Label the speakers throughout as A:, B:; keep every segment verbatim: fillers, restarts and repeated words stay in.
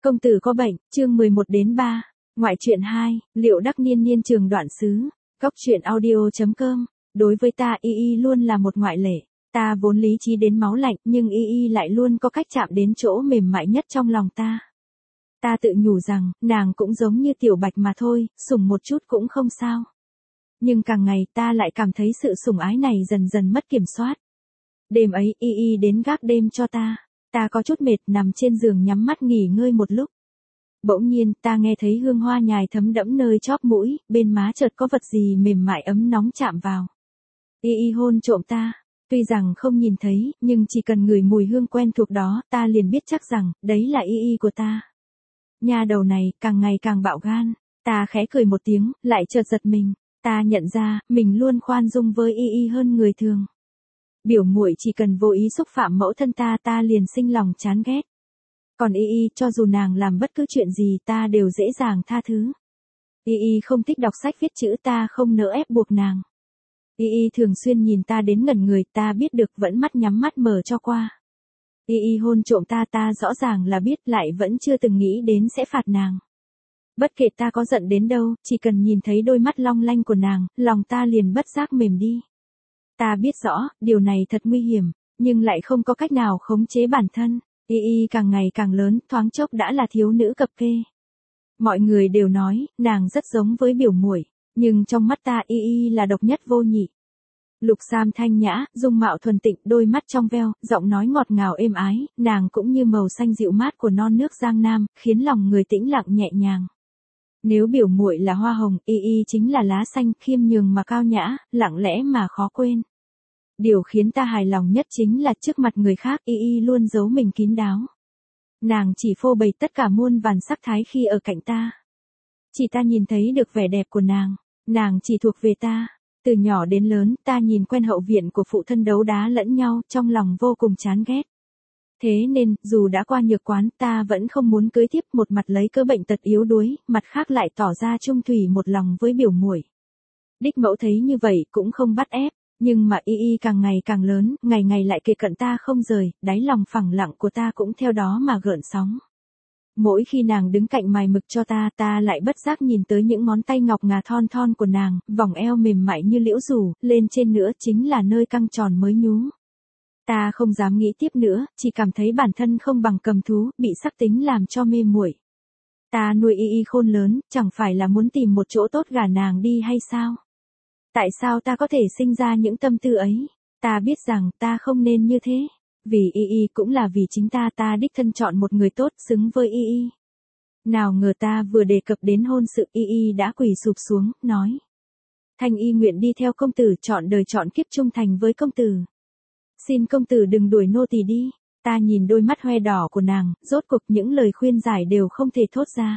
A: Công tử có bệnh, chương mười một đến ba. Ngoại truyện hai, liệu đắc niên niên trường đoạn xứ. Góc truyện audio.com. Đối với ta y y luôn là một ngoại lệ. Ta vốn lý trí đến máu lạnh nhưng y y lại luôn có cách chạm đến chỗ mềm mại nhất trong lòng ta. Ta tự nhủ rằng, nàng cũng giống như tiểu bạch mà thôi, sủng một chút cũng không sao. Nhưng càng ngày ta lại cảm thấy sự sủng ái này dần dần mất kiểm soát. Đêm ấy y y đến gác đêm cho ta. Ta có chút mệt nằm trên giường nhắm mắt nghỉ ngơi một lúc. Bỗng nhiên ta nghe thấy hương hoa nhài thấm đẫm nơi chóp mũi, bên má chợt có vật gì mềm mại ấm nóng chạm vào. Y y hôn trộm ta. Tuy rằng không nhìn thấy, nhưng chỉ cần ngửi mùi hương quen thuộc đó, ta liền biết chắc rằng, đấy là y y của ta. Nha đầu này, càng ngày càng bạo gan. Ta khẽ cười một tiếng, lại chợt giật mình. Ta nhận ra, mình luôn khoan dung với y y hơn người thường. Biểu muội chỉ cần vô ý xúc phạm mẫu thân ta ta liền sinh lòng chán ghét. Còn y y, cho dù nàng làm bất cứ chuyện gì ta đều dễ dàng tha thứ. Y y không thích đọc sách viết chữ ta không nỡ ép buộc nàng. Y y thường xuyên nhìn ta đến ngẩn người ta biết được vẫn mắt nhắm mắt mở cho qua. Y y hôn trộm ta ta rõ ràng là biết lại vẫn chưa từng nghĩ đến sẽ phạt nàng. Bất kể ta có giận đến đâu, chỉ cần nhìn thấy đôi mắt long lanh của nàng, lòng ta liền bất giác mềm đi. Ta biết rõ, điều này thật nguy hiểm, nhưng lại không có cách nào khống chế bản thân. Y y càng ngày càng lớn, thoáng chốc đã là thiếu nữ cập kê. Mọi người đều nói, nàng rất giống với biểu muội, nhưng trong mắt ta y y là độc nhất vô nhị. Lục Sam thanh nhã, dung mạo thuần tịnh, đôi mắt trong veo, giọng nói ngọt ngào êm ái, nàng cũng như màu xanh dịu mát của non nước Giang Nam, khiến lòng người tĩnh lặng nhẹ nhàng. Nếu biểu muội là hoa hồng, y y chính là lá xanh, khiêm nhường mà cao nhã, lặng lẽ mà khó quên. Điều khiến ta hài lòng nhất chính là trước mặt người khác y y luôn giấu mình kín đáo. Nàng chỉ phô bày tất cả muôn vàn sắc thái khi ở cạnh ta. Chỉ ta nhìn thấy được vẻ đẹp của nàng, nàng chỉ thuộc về ta. Từ nhỏ đến lớn ta nhìn quen hậu viện của phụ thân đấu đá lẫn nhau trong lòng vô cùng chán ghét. Thế nên, dù đã qua nhược quán ta vẫn không muốn cưới tiếp một mặt lấy cớ bệnh tật yếu đuối, mặt khác lại tỏ ra trung thủy một lòng với biểu muội. Đích mẫu thấy như vậy cũng không bắt ép. Nhưng mà y y càng ngày càng lớn, ngày ngày lại kề cận ta không rời, đáy lòng phẳng lặng của ta cũng theo đó mà gợn sóng. Mỗi khi nàng đứng cạnh mài mực cho ta, ta lại bất giác nhìn tới những ngón tay ngọc ngà thon thon của nàng, vòng eo mềm mại như liễu rủ, lên trên nữa chính là nơi căng tròn mới nhú. Ta không dám nghĩ tiếp nữa, chỉ cảm thấy bản thân không bằng cầm thú, bị sắc tính làm cho mê muội. Ta nuôi y y khôn lớn, chẳng phải là muốn tìm một chỗ tốt gả nàng đi hay sao? Tại sao ta có thể sinh ra những tâm tư ấy? Ta biết rằng ta không nên như thế. Vì y y cũng là vì chính ta ta đích thân chọn một người tốt xứng với y y. Nào ngờ ta vừa đề cập đến hôn sự y y đã quỳ sụp xuống, nói. Thanh y nguyện đi theo công tử chọn đời chọn kiếp trung thành với công tử. Xin công tử đừng đuổi nô tỳ đi. Ta nhìn đôi mắt hoe đỏ của nàng, rốt cuộc những lời khuyên giải đều không thể thốt ra.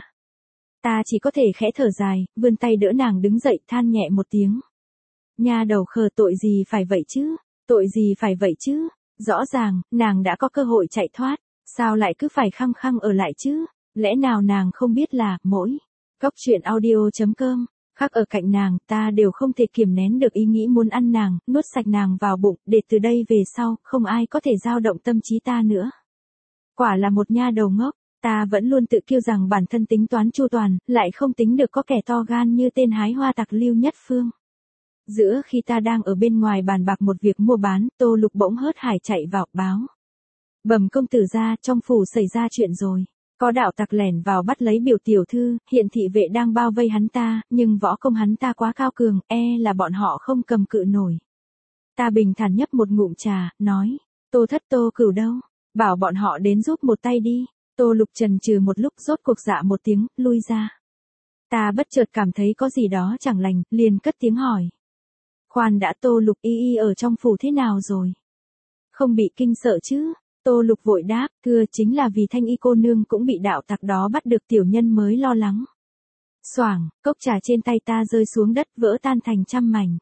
A: Ta chỉ có thể khẽ thở dài, vươn tay đỡ nàng đứng dậy than nhẹ một tiếng. Nha đầu khờ tội gì phải vậy chứ, tội gì phải vậy chứ, rõ ràng, nàng đã có cơ hội chạy thoát, sao lại cứ phải khăng khăng ở lại chứ, lẽ nào nàng không biết là, mỗi, góc truyện audio.com, khác ở cạnh nàng, ta đều không thể kiềm nén được ý nghĩ muốn ăn nàng, nuốt sạch nàng vào bụng, để từ đây về sau, không ai có thể dao động tâm trí ta nữa. Quả là một nha đầu ngốc, ta vẫn luôn tự kiêu rằng bản thân tính toán chu toàn, lại không tính được có kẻ to gan như tên hái hoa tặc Lưu Nhất Phương. Giữa khi ta đang ở bên ngoài bàn bạc một việc mua bán, Tô Lục bỗng hớt hải chạy vào, báo. Bẩm công tử ra, trong phủ xảy ra chuyện rồi. Có đạo tặc lẻn vào bắt lấy biểu tiểu thư, hiện thị vệ đang bao vây hắn ta, nhưng võ công hắn ta quá cao cường, e là bọn họ không cầm cự nổi. Ta bình thản nhấp một ngụm trà, nói, Tô thất Tô Cửu đâu, bảo bọn họ đến giúp một tay đi. Tô Lục chần chừ một lúc rốt cuộc dạ một tiếng, lui ra. Ta bất chợt cảm thấy có gì đó chẳng lành, liền cất tiếng hỏi. Khoan đã, Tô Lục y y ở trong phủ thế nào rồi? Không bị kinh sợ chứ? Tô Lục vội đáp, thưa chính là vì Thanh y cô nương cũng bị đạo tặc đó bắt được tiểu nhân mới lo lắng. Xoảng, cốc trà trên tay ta rơi xuống đất vỡ tan thành trăm mảnh.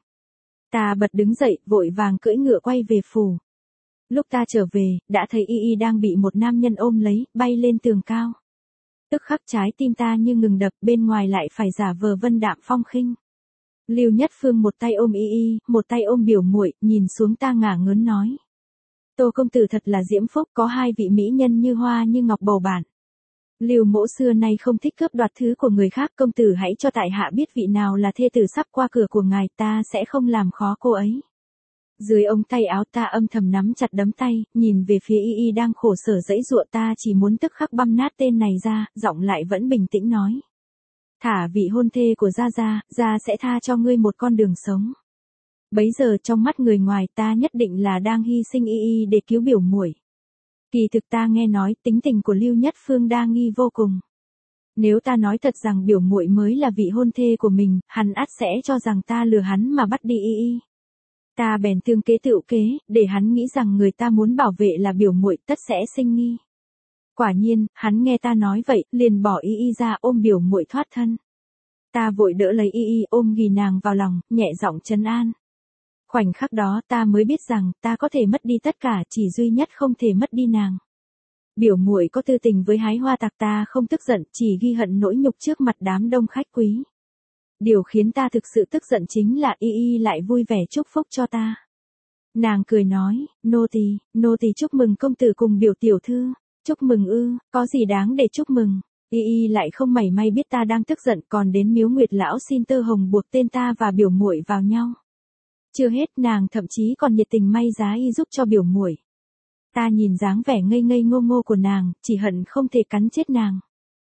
A: Ta bật đứng dậy, vội vàng cưỡi ngựa quay về phủ. Lúc ta trở về, đã thấy y y đang bị một nam nhân ôm lấy, bay lên tường cao. Tức khắc trái tim ta như ngừng đập, bên ngoài lại phải giả vờ vân đạm phong khinh. Lưu Nhất Phương một tay ôm y y, một tay ôm biểu muội, nhìn xuống ta ngả ngớn nói. Tô công tử thật là diễm phúc, có hai vị mỹ nhân như hoa như ngọc bầu bạn. Lưu mỗ xưa nay không thích cướp đoạt thứ của người khác, công tử hãy cho tại hạ biết vị nào là thê tử sắp qua cửa của ngài, ta sẽ không làm khó cô ấy. Dưới ống tay áo ta âm thầm nắm chặt đấm tay, nhìn về phía y y đang khổ sở giãy giụa, ta chỉ muốn tức khắc băm nát tên này ra, giọng lại vẫn bình tĩnh nói. Thả vị hôn thê của gia gia, gia sẽ tha cho ngươi một con đường sống. Bấy giờ trong mắt người ngoài ta nhất định là đang hy sinh y y để cứu biểu muội. Kỳ thực ta nghe nói tính tình của Lưu Nhất Phương đa nghi vô cùng. Nếu ta nói thật rằng biểu muội mới là vị hôn thê của mình, hắn ắt sẽ cho rằng ta lừa hắn mà bắt đi y y. Ta bèn thương kế tựu kế, để hắn nghĩ rằng người ta muốn bảo vệ là biểu muội, tất sẽ sinh nghi. Quả nhiên, hắn nghe ta nói vậy, liền bỏ y y ra ôm biểu muội thoát thân. Ta vội đỡ lấy y y ôm ghì nàng vào lòng, nhẹ giọng trấn an. Khoảnh khắc đó ta mới biết rằng ta có thể mất đi tất cả, chỉ duy nhất không thể mất đi nàng. Biểu muội có tư tình với hái hoa tặc, ta không tức giận, chỉ ghi hận nỗi nhục trước mặt đám đông khách quý. Điều khiến ta thực sự tức giận chính là y y lại vui vẻ chúc phúc cho ta. Nàng cười nói, nô tỳ, nô tỳ chúc mừng công tử cùng biểu tiểu thư. Chúc mừng ư, có gì đáng để chúc mừng. Y y lại không mảy may biết ta đang tức giận, còn đến Miếu Nguyệt lão xin tơ hồng buộc tên ta và biểu muội vào nhau. Chưa hết, nàng thậm chí còn nhiệt tình may giá y giúp cho biểu muội. Ta nhìn dáng vẻ ngây ngây ngô ngô của nàng, chỉ hận không thể cắn chết nàng.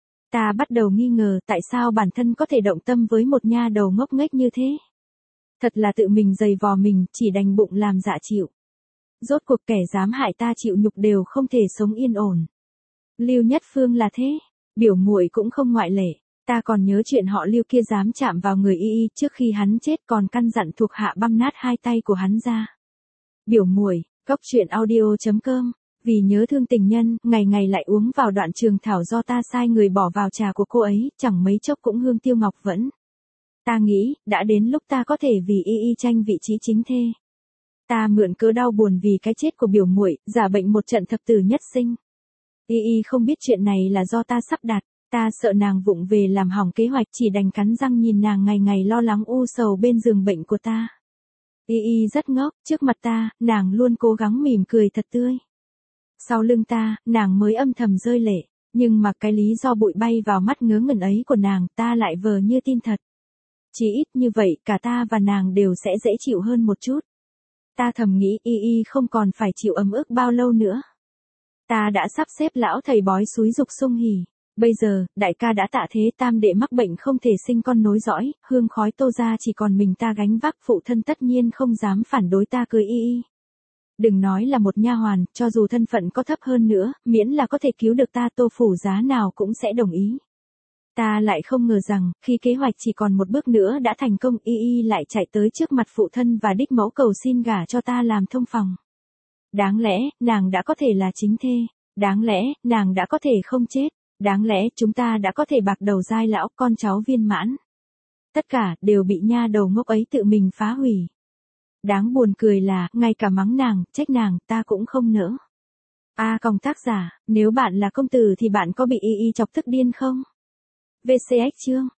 A: Ta bắt đầu nghi ngờ tại sao bản thân có thể động tâm với một nha đầu ngốc nghếch như thế. Thật là tự mình giày vò mình, chỉ đành bụng làm dạ chịu. Rốt cuộc kẻ dám hại ta chịu nhục đều không thể sống yên ổn. Lưu Nhất Phương là thế, biểu muội cũng không ngoại lệ. Ta còn nhớ chuyện họ Lưu kia dám chạm vào người y y trước khi hắn chết, còn căn dặn thuộc hạ băm nát hai tay của hắn ra. Biểu muội, góc truyện audio chấm com. Vì nhớ thương tình nhân, ngày ngày lại uống vào đoạn trường thảo do ta sai người bỏ vào trà của cô ấy, chẳng mấy chốc cũng hương tiêu ngọc vẫn. Ta nghĩ, đã đến lúc ta có thể vì y y tranh vị trí chính thê. Ta mượn cớ đau buồn vì cái chết của biểu muội, giả bệnh một trận thập tử nhất sinh. Y y không biết chuyện này là do ta sắp đặt, ta sợ nàng vụng về làm hỏng kế hoạch, chỉ đành cắn răng nhìn nàng ngày ngày lo lắng u sầu bên giường bệnh của ta. Y y rất ngốc, trước mặt ta, nàng luôn cố gắng mỉm cười thật tươi. Sau lưng ta, nàng mới âm thầm rơi lệ, nhưng mà cái lý do bụi bay vào mắt ngớ ngẩn ấy của nàng, ta lại vờ như tin thật. Chỉ ít như vậy, cả ta và nàng đều sẽ dễ chịu hơn một chút. Ta thầm nghĩ y y không còn phải chịu ấm ức bao lâu nữa. Ta đã sắp xếp lão thầy bói xúi dục Sung Hỉ. Bây giờ, đại ca đã tạ thế, tam đệ mắc bệnh không thể sinh con nối dõi, hương khói Tô gia chỉ còn mình ta gánh vác, phụ thân tất nhiên không dám phản đối ta cưới y y. Đừng nói là một nha hoàn, cho dù thân phận có thấp hơn nữa, miễn là có thể cứu được ta, Tô phủ giá nào cũng sẽ đồng ý. Ta lại không ngờ rằng, khi kế hoạch chỉ còn một bước nữa đã thành công, y y lại chạy tới trước mặt phụ thân và đích mẫu cầu xin gả cho ta làm thông phòng. Đáng lẽ, nàng đã có thể là chính thê. Đáng lẽ, nàng đã có thể không chết. Đáng lẽ, chúng ta đã có thể bạc đầu giai lão, con cháu viên mãn. Tất cả, đều bị nha đầu ngốc ấy tự mình phá hủy. Đáng buồn cười là, ngay cả mắng nàng, trách nàng, ta cũng không nỡ. A à, còng tác giả, nếu bạn là công tử thì bạn có bị y y chọc tức điên không? vê xê ích chương